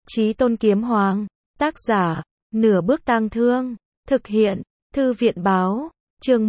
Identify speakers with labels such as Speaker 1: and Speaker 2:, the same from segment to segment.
Speaker 1: Chí Tôn Kiếm Hoàng. Tác giả, Nửa Bước Tang Thương. Thực hiện, Thư viện báo. Chương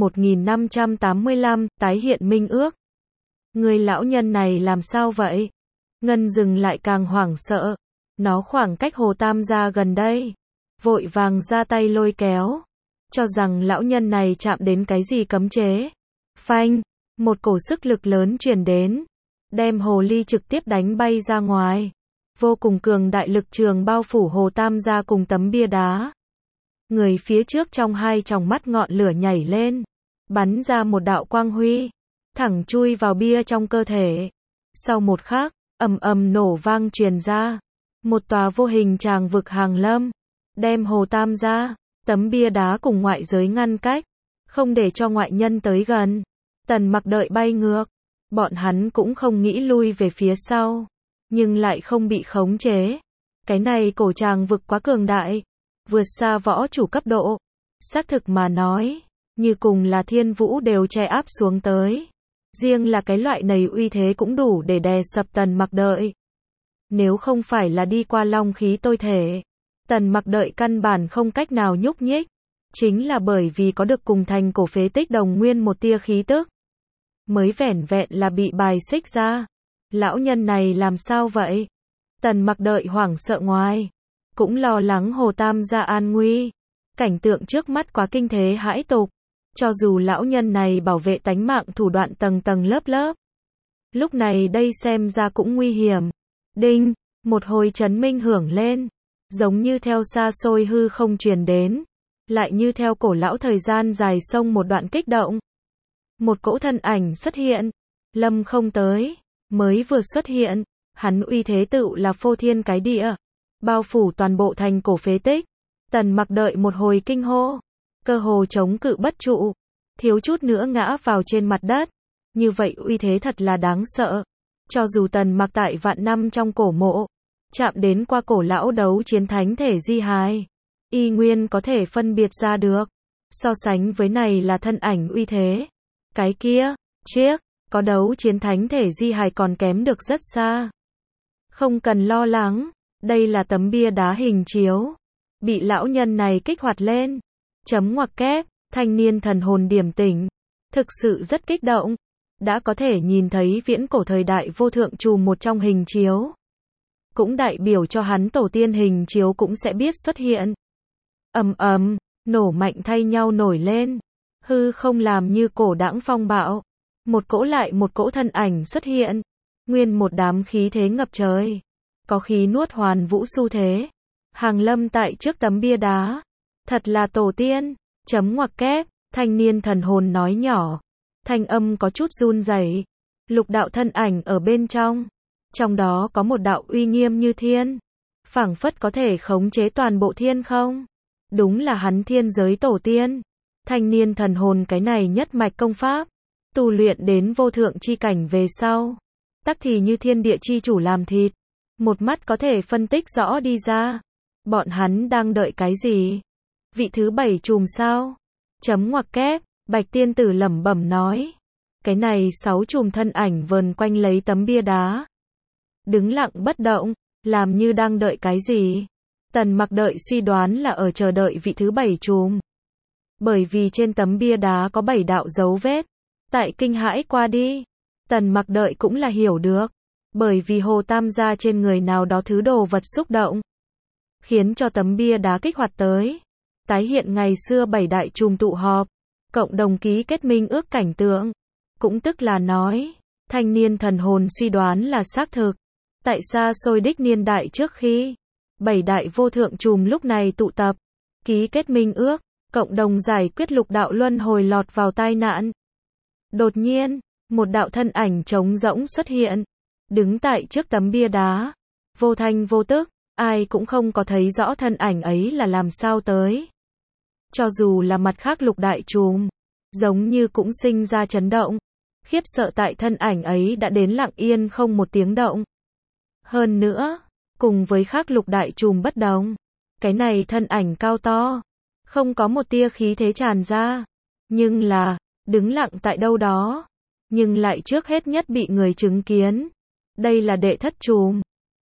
Speaker 1: 1585, tái hiện minh ước. Người lão nhân này làm sao vậy? Ngân dừng lại càng hoảng sợ. Nó khoảng cách Hồ Tam gia gần đây. Vội vàng ra tay lôi kéo. Cho rằng lão nhân này chạm đến cái gì cấm chế. Phanh, một cổ sức lực lớn truyền đến. Đem hồ ly trực tiếp đánh bay ra ngoài. Vô cùng cường đại lực trường bao phủ Hồ Tam gia cùng tấm bia đá. Người phía trước trong hai tròng mắt ngọn lửa nhảy lên. Bắn ra một đạo quang huy. Thẳng chui vào bia trong cơ thể. Sau một khắc, ầm ầm nổ vang truyền ra. Một tòa vô hình tràng vực hàng lâm. Đem Hồ Tam gia, tấm bia đá cùng ngoại giới ngăn cách. Không để cho ngoại nhân tới gần. Tần Mặc đợi bay ngược. Bọn hắn cũng không nghĩ lui về phía sau. Nhưng lại không bị khống chế. Cái này cổ tràng vực quá cường đại. Vượt xa võ chủ cấp độ. Xác thực mà nói, như cùng là thiên vũ đều che áp xuống tới. Riêng là cái loại này uy thế cũng đủ để đè sập Tần Mặc đợi. Nếu không phải là đi qua long khí tôi thể, Tần Mặc đợi căn bản không cách nào nhúc nhích. Chính là bởi vì có được cùng thành cổ phế tích đồng nguyên một tia khí tức. Mới vẻn vẹn là bị bài xích ra. Lão nhân này làm sao vậy? Tần Mặc đợi hoảng sợ ngoài. Cũng lo lắng Hồ Tam gia an nguy. Cảnh tượng trước mắt quá kinh thế hãi tục. Cho dù lão nhân này bảo vệ tánh mạng thủ đoạn tầng tầng lớp lớp. Lúc này đây xem ra cũng nguy hiểm. Đinh, một hồi chấn minh hưởng lên. Giống như theo xa xôi hư không truyền đến. Lại như theo cổ lão thời gian dài sông một đoạn kích động. Một cỗ thân ảnh xuất hiện. Lâm không tới. Mới vừa xuất hiện. Hắn uy thế tựu là phô thiên cái địa. Bao phủ toàn bộ thành cổ phế tích. Tần Mặc đợi một hồi kinh hô. Cơ hồ chống cự bất trụ. Thiếu chút nữa ngã vào trên mặt đất. Như vậy uy thế thật là đáng sợ. Cho dù Tần Mặc tại vạn năm trong cổ mộ. Chạm đến qua cổ lão đấu chiến thánh thể di hài. Y nguyên có thể phân biệt ra được. So sánh với này là thân ảnh uy thế. Cái kia, chiếc, có đấu chiến thánh thể di hài còn kém được rất xa. Không cần lo lắng. Đây là tấm bia đá hình chiếu. Bị lão nhân này kích hoạt lên. Chấm ngoặc kép, thanh niên thần hồn điểm tỉnh. Thực sự rất kích động. Đã có thể nhìn thấy viễn cổ thời đại vô thượng trùm một trong hình chiếu. Cũng đại biểu cho hắn tổ tiên hình chiếu cũng sẽ biết xuất hiện. Ầm ầm, nổ mạnh thay nhau nổi lên. Hư không làm như cổ đãng phong bạo. Một cỗ lại một cỗ thân ảnh xuất hiện. Nguyên một đám khí thế ngập trời. Có khí nuốt hoàn vũ xu thế. Hàng lâm tại trước tấm bia đá. Thật là tổ tiên. Chấm ngoặc kép, thanh niên thần hồn nói nhỏ. Thanh âm có chút run rẩy. Lục đạo thân ảnh ở bên trong. Trong đó có một đạo uy nghiêm như thiên. Phảng phất có thể khống chế toàn bộ thiên không. Đúng là hắn thiên giới tổ tiên. Thanh niên thần hồn cái này nhất mạch công pháp. Tu luyện đến vô thượng chi cảnh về sau. Tắc thì như thiên địa chi chủ làm thịt. Một mắt có thể phân tích rõ đi ra. Bọn hắn đang đợi cái gì? Vị thứ 7 chùm sao? Chấm ngoặc kép, Bạch tiên tử lẩm bẩm nói. Cái này 6 chùm thân ảnh vờn quanh lấy tấm bia đá. Đứng lặng bất động, làm như đang đợi cái gì? Tần Mặc đợi suy đoán là ở chờ đợi vị thứ 7 chùm. Bởi vì trên tấm bia đá có 7 đạo dấu vết. Tại kinh hãi qua đi. Tần Mặc đợi cũng là hiểu được. Bởi vì Hồ Tam gia trên người nào đó thứ đồ vật xúc động. Khiến cho tấm bia đá kích hoạt tới. Tái hiện ngày xưa 7 đại chùm tụ họp. Cộng đồng ký kết minh ước cảnh tượng. Cũng tức là nói. Thanh niên thần hồn suy đoán là xác thực. Tại xa xôi đích niên đại trước khi. 7 đại vô thượng chùm lúc này tụ tập. Ký kết minh ước. Cộng đồng giải quyết lục đạo luân hồi lọt vào tai nạn. Đột nhiên. Một đạo thân ảnh trống rỗng xuất hiện. Đứng tại trước tấm bia đá. Vô thanh vô tức. Ai cũng không có thấy rõ thân ảnh ấy là làm sao tới. Cho dù là mặt khác lục đại chùm. Giống như cũng sinh ra chấn động. Khiếp sợ tại thân ảnh ấy đã đến lặng yên không một tiếng động. Hơn nữa. Cùng với khác lục đại chùm bất đồng. Cái này thân ảnh cao to. Không có một tia khí thế tràn ra. Nhưng là. Đứng lặng tại đâu đó. Nhưng lại trước hết nhất bị người chứng kiến. Đây là đệ thất chùm.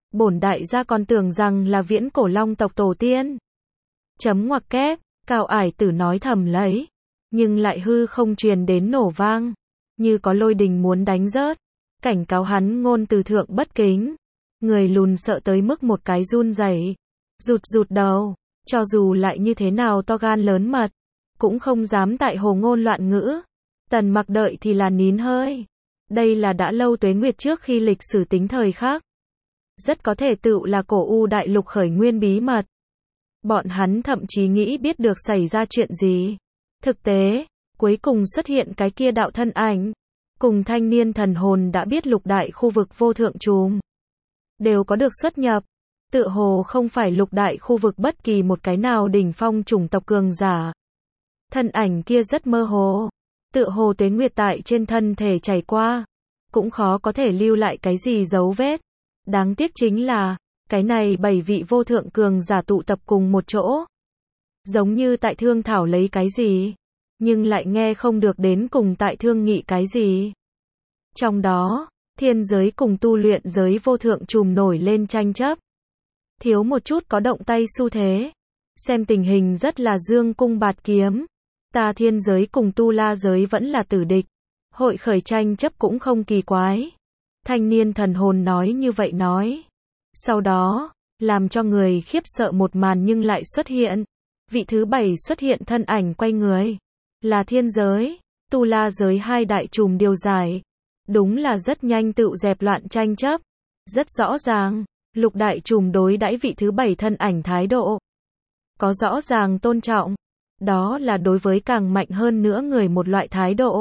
Speaker 1: Bổn đại gia còn tưởng rằng là viễn cổ long tộc tổ tiên. Chấm ngoặc kép, Cao Ải Tử nói thầm lấy, nhưng lại hư không truyền đến nổ vang, như có lôi đình muốn đánh rớt, cảnh cáo hắn ngôn từ thượng bất kính. Người lùn sợ tới mức một cái run rẩy, rụt rụt đầu, cho dù lại như thế nào to gan lớn mật, cũng không dám tại hồ ngôn loạn ngữ. Tần Mặc đợi thì là nín hơi. Đây là đã lâu tuế nguyệt trước khi lịch sử tính thời khác. Rất có thể tựu là cổ U đại lục khởi nguyên bí mật. Bọn hắn thậm chí nghĩ biết được xảy ra chuyện gì. Thực tế, cuối cùng xuất hiện cái kia đạo thân ảnh, cùng thanh niên thần hồn đã biết lục đại khu vực vô thượng trùm đều có được xuất nhập. Tựa hồ không phải lục đại khu vực bất kỳ một cái nào đỉnh phong chủng tộc cường giả. Thân ảnh kia rất mơ hồ, tựa hồ tuế nguyệt tại trên thân thể chảy qua, cũng khó có thể lưu lại cái gì dấu vết. Đáng tiếc chính là, cái này 7 vị vô thượng cường giả tụ tập cùng một chỗ. Giống như tại thương thảo lấy cái gì, nhưng lại nghe không được đến cùng tại thương nghị cái gì. Trong đó, thiên giới cùng tu luyện giới vô thượng trùm nổi lên tranh chấp. Thiếu một chút có động tay xu thế. Xem tình hình rất là dương cung bạt kiếm. Ta thiên giới cùng tu la giới vẫn là tử địch. Hội khởi tranh chấp cũng không kỳ quái. Thanh niên thần hồn nói như vậy nói. Sau đó, làm cho người khiếp sợ một màn nhưng lại xuất hiện. Vị thứ 7 xuất hiện thân ảnh quay người. Là thiên giới, tu la giới hai đại trùm điều giải. Đúng là rất nhanh tự dẹp loạn tranh chấp. Rất rõ ràng, lục đại trùm đối đãi vị thứ 7 thân ảnh thái độ. Có rõ ràng tôn trọng. Đó là đối với càng mạnh hơn nữa người một loại thái độ.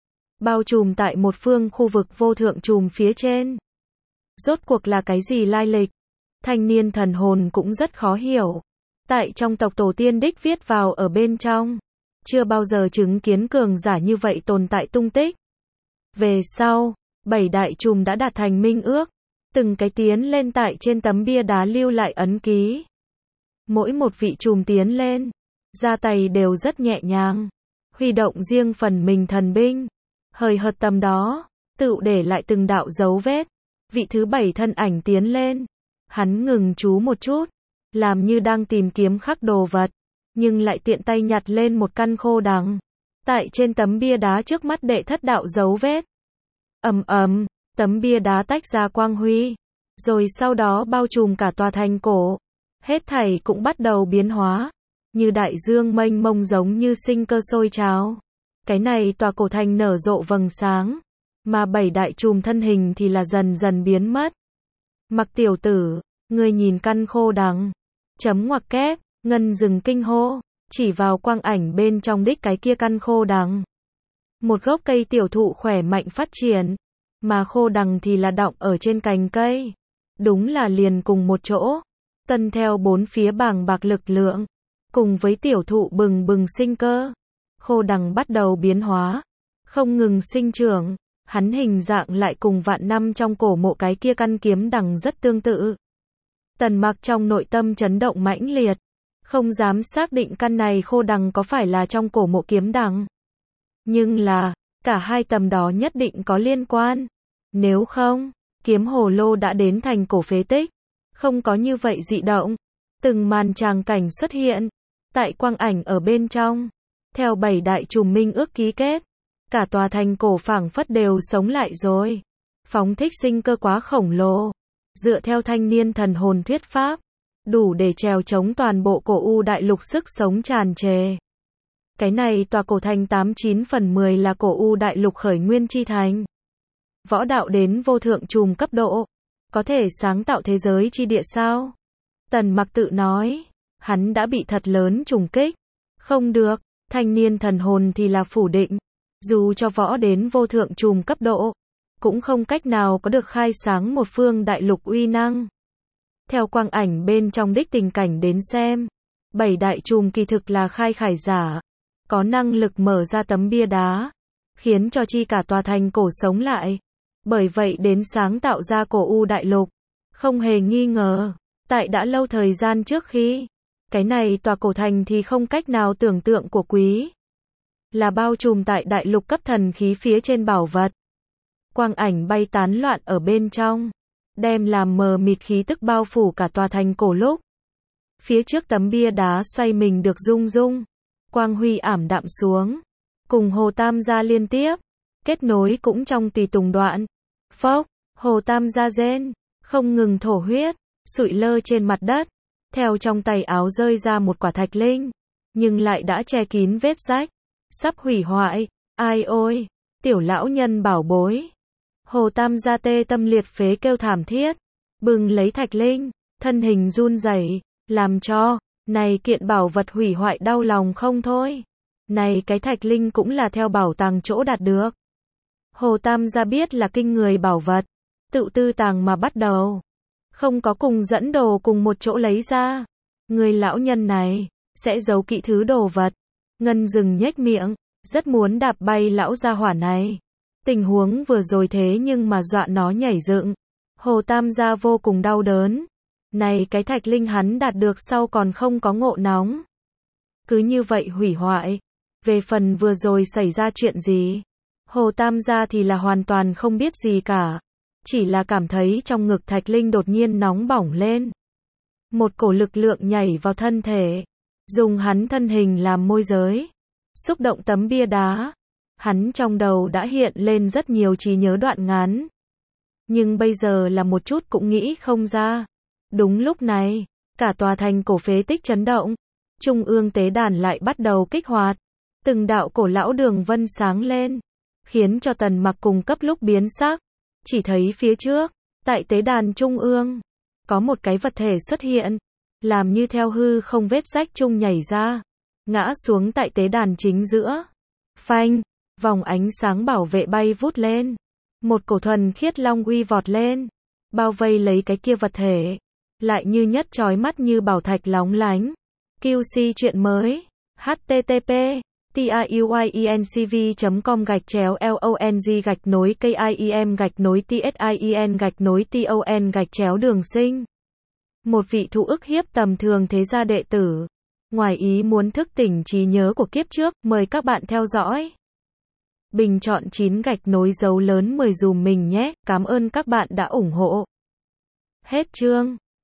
Speaker 1: Bao trùm tại một phương khu vực vô thượng trùm phía trên. Rốt cuộc là cái gì lai lịch? Thanh niên thần hồn cũng rất khó hiểu. Tại trong tộc tổ tiên đích viết vào ở bên trong. Chưa bao giờ chứng kiến cường giả như vậy tồn tại tung tích. Về sau, 7 đại trùm đã đạt thành minh ước. Từng cái tiến lên tại trên tấm bia đá lưu lại ấn ký. Mỗi một vị trùm tiến lên, ra tay đều rất nhẹ nhàng. Huy động riêng phần mình thần binh. Hời hợt tầm đó, tự để lại từng đạo dấu vết. Vị thứ 7 thân ảnh tiến lên. Hắn ngừng chú một chút, làm như đang tìm kiếm khắc đồ vật, nhưng lại tiện tay nhặt lên một căn khô đằng. Tại trên tấm bia đá trước mắt đệ thất đạo dấu vết. Ầm ầm, tấm bia đá tách ra quang huy, rồi sau đó bao trùm cả tòa thành cổ. Hết thảy cũng bắt đầu biến hóa, như đại dương mênh mông giống như sinh cơ sôi trào. Cái này tòa cổ thành nở rộ vầng sáng, mà 7 đại trùm thân hình thì là dần dần biến mất. Mặc tiểu tử, ngươi nhìn căn khô đằng. Chấm ngoặc kép, Ngân dừng kinh hô, chỉ vào quang ảnh bên trong đích cái kia căn khô đằng. Một gốc cây tiểu thụ khỏe mạnh phát triển, mà khô đằng thì là đọng ở trên cành cây. Đúng là liền cùng một chỗ, tuân theo bốn phía bàng bạc lực lượng, cùng với tiểu thụ bừng bừng sinh cơ. Khô đằng bắt đầu biến hóa, không ngừng sinh trưởng, hắn hình dạng lại cùng vạn năm trong cổ mộ cái kia căn kiếm đằng rất tương tự. Tần Mặc trong nội tâm chấn động mãnh liệt, không dám xác định căn này khô đằng có phải là trong cổ mộ kiếm đằng. Nhưng là, cả hai tầm đó nhất định có liên quan. Nếu không, kiếm hồ lô đã đến thành cổ phế tích, không có như vậy dị động. Từng màn tràng cảnh xuất hiện, tại quang ảnh ở bên trong. Theo 7 đại trùm minh ước ký kết, cả tòa thành cổ phảng phất đều sống lại rồi. Phóng thích sinh cơ quá khổng lồ. Dựa theo thanh niên thần hồn thuyết pháp, đủ để trèo chống toàn bộ cổ U đại lục sức sống tràn trề. Cái này tòa cổ thành 89 phần 10 là cổ U đại lục khởi nguyên chi thành. Võ đạo đến vô thượng trùm cấp độ, có thể sáng tạo thế giới chi địa sao? Tần Mặc tự nói, hắn đã bị thật lớn trùng kích. Không được, thanh niên thần hồn thì là phủ định. Dù cho võ đến vô thượng trùm cấp độ, cũng không cách nào có được khai sáng một phương đại lục uy năng. Theo quang ảnh bên trong đích tình cảnh đến xem, 7 đại trùm kỳ thực là khai khải giả, có năng lực mở ra tấm bia đá, khiến cho chi cả tòa thành cổ sống lại. Bởi vậy đến sáng tạo ra cổ U đại lục, không hề nghi ngờ, tại đã lâu thời gian trước khi, cái này tòa cổ thành thì không cách nào tưởng tượng của quý. Là bao trùm tại đại lục cấp thần khí phía trên bảo vật. Quang ảnh bay tán loạn ở bên trong. đem làm mờ mịt khí tức bao phủ cả tòa thành cổ lúc. Phía trước tấm bia đá xoay mình được rung rung, quang huy ảm đạm xuống, cùng Hồ Tam gia liên tiếp, kết nối cũng trong tùy tùng đoạn. Phốc, Hồ Tam gia rên, không ngừng thổ huyết, sụi lơ trên mặt đất, theo trong tay áo rơi ra một quả thạch linh, nhưng lại đã che kín vết rách, sắp hủy hoại. Ai ôi, tiểu lão nhân bảo bối. Hồ Tam gia tê tâm liệt phế kêu thảm thiết, bừng lấy thạch linh, thân hình run rẩy, làm cho này kiện bảo vật hủy hoại đau lòng không thôi. Này cái thạch linh cũng là theo bảo tàng chỗ đạt được. Hồ Tam gia biết là kinh người bảo vật, tự tư tàng mà bắt đầu, không có cùng dẫn đồ cùng một chỗ lấy ra. Người lão nhân này sẽ giấu kỹ thứ đồ vật. Ngân Dừng nhếch miệng, rất muốn đạp bay lão gia hỏa này. Tình huống vừa rồi thế nhưng mà dọa nó nhảy dựng. Hồ Tam gia vô cùng đau đớn. Này cái thạch linh hắn đạt được sau còn không có ngộ nóng, cứ như vậy hủy hoại. Về phần vừa rồi xảy ra chuyện gì, Hồ Tam gia thì là hoàn toàn không biết gì cả. Chỉ là cảm thấy trong ngực thạch linh đột nhiên nóng bỏng lên. Một cổ lực lượng nhảy vào thân thể, dùng hắn thân hình làm môi giới, xúc động tấm bia đá. Hắn trong đầu đã hiện lên rất nhiều trí nhớ đoạn ngắn, nhưng bây giờ là một chút cũng nghĩ không ra. Đúng lúc này, cả tòa thành cổ phế tích chấn động, trung ương tế đàn lại bắt đầu kích hoạt, từng đạo cổ lão đường vân sáng lên, khiến cho Tần Mặc cùng cấp lúc biến sắc. Chỉ thấy phía trước, tại tế đàn trung ương, có một cái vật thể xuất hiện, làm như theo hư không vết rách chung nhảy ra, ngã xuống tại tế đàn chính giữa. Phanh, vòng ánh sáng bảo vệ bay vút lên, một cổ thuần khiết long uy vọt lên, bao vây lấy cái kia vật thể, lại như nhất chói mắt như bảo thạch lóng lánh. QC chuyện mới, http tiuyeng/com/KIEM/TSIEN/TON-đường sinh. Một vị thụ ức hiếp tầm thường thế gia đệ tử, ngoài ý muốn thức tỉnh trí nhớ của kiếp trước, mời các bạn theo dõi. Bình chọn 9 dấu lớn 10 dùm mình nhé, cảm ơn các bạn đã ủng hộ. Hết chương.